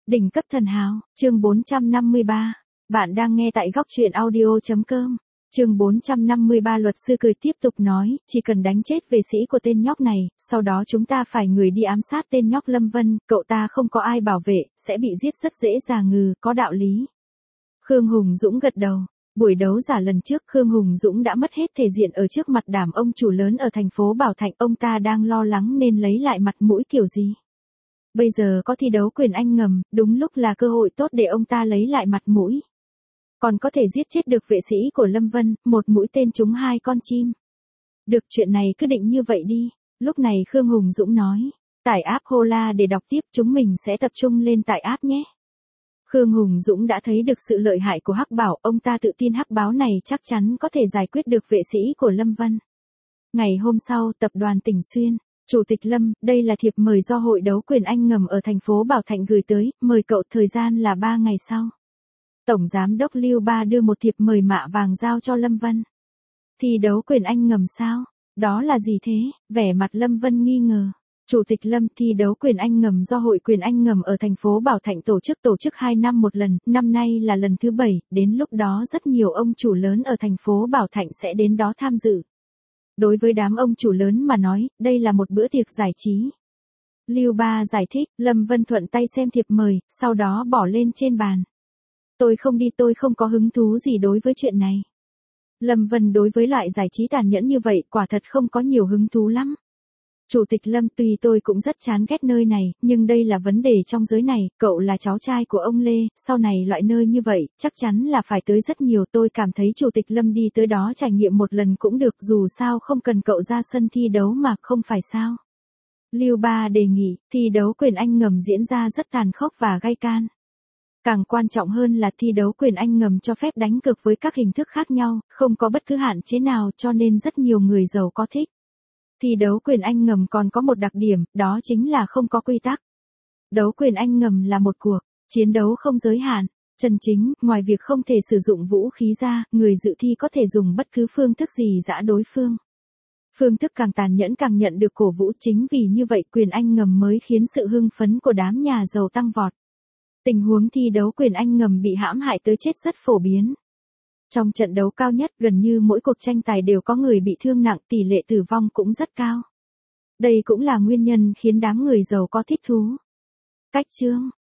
Đỉnh cấp thần hào, chương 453. Bạn đang nghe tại góc truyện audio.com. Chương 453 luật sư cười tiếp tục nói, chỉ cần đánh chết vệ sĩ của tên nhóc này, sau đó chúng ta phải người đi ám sát tên nhóc Lâm Vân, cậu ta không có ai bảo vệ, sẽ bị giết rất dễ dàng có đạo lý. Khương Hùng Dũng gật đầu. Buổi đấu giả lần trước Khương Hùng Dũng đã mất hết thể diện ở trước mặt đám ông chủ lớn ở thành phố Bảo Thạnh, ông ta đang lo lắng nên lấy lại mặt mũi kiểu gì. Bây giờ có thi đấu quyền Anh ngầm, đúng lúc là cơ hội tốt để ông ta lấy lại mặt mũi. Còn có thể giết chết được vệ sĩ của Lâm Vân, một mũi tên trúng hai con chim. Được, chuyện này cứ định như vậy đi. Lúc này Khương Hùng Dũng nói, tải app Hola để đọc tiếp, chúng mình sẽ tập trung lên tải app nhé. Khương Hùng Dũng đã thấy được sự lợi hại của Hắc Bảo, ông ta tự tin Hắc Báo này chắc chắn có thể giải quyết được vệ sĩ của Lâm Vân. Ngày hôm sau, tập đoàn Tỉnh Xuyên. Chủ tịch Lâm, đây là thiệp mời do Hội đấu quyền Anh ngầm ở thành phố Bảo Thạnh gửi tới, mời cậu, thời gian là 3 ngày sau. Tổng Giám đốc Lưu Ba đưa một thiệp mời mạ vàng giao cho Lâm Vân. Thi đấu quyền Anh ngầm sao? Đó là gì thế? Vẻ mặt Lâm Vân nghi ngờ. Chủ tịch Lâm, thi đấu quyền Anh ngầm do Hội quyền Anh ngầm ở thành phố Bảo Thạnh tổ chức 2 năm một lần, năm nay là lần thứ 7, đến lúc đó rất nhiều ông chủ lớn ở thành phố Bảo Thạnh sẽ đến đó tham dự. Đối với đám ông chủ lớn mà nói, đây là một bữa tiệc giải trí. Lưu Ba giải thích, Lâm Vân thuận tay xem thiệp mời, sau đó bỏ lên trên bàn. Tôi không đi, tôi không có hứng thú gì đối với chuyện này. Lâm Vân đối với loại giải trí tàn nhẫn như vậy quả thật không có nhiều hứng thú lắm. Chủ tịch Lâm, tuy tôi cũng rất chán ghét nơi này, nhưng đây là vấn đề trong giới này, cậu là cháu trai của ông Lê, sau này loại nơi như vậy, chắc chắn là phải tới rất nhiều, tôi cảm thấy Chủ tịch Lâm đi tới đó trải nghiệm một lần cũng được, dù sao không cần cậu ra sân thi đấu mà, không phải sao. Lưu Ba đề nghị, thi đấu quyền Anh ngầm diễn ra rất tàn khốc và gay can. Càng quan trọng hơn là thi đấu quyền Anh ngầm cho phép đánh cược với các hình thức khác nhau, không có bất cứ hạn chế nào, cho nên rất nhiều người giàu có thích. Thi đấu quyền Anh ngầm còn có một đặc điểm, đó chính là không có quy tắc. Đấu quyền Anh ngầm là một cuộc chiến đấu không giới hạn, chân chính, ngoài việc không thể sử dụng vũ khí ra, người dự thi có thể dùng bất cứ phương thức gì dã đối phương. Phương thức càng tàn nhẫn càng nhận được cổ vũ, chính vì như vậy quyền Anh ngầm mới khiến sự hưng phấn của đám nhà giàu tăng vọt. Tình huống thi đấu quyền Anh ngầm bị hãm hại tới chết rất phổ biến. Trong trận đấu cao nhất, gần như mỗi cuộc tranh tài đều có người bị thương nặng, tỷ lệ tử vong cũng rất cao. Đây cũng là nguyên nhân khiến đám người giàu có thích thú. Cách chương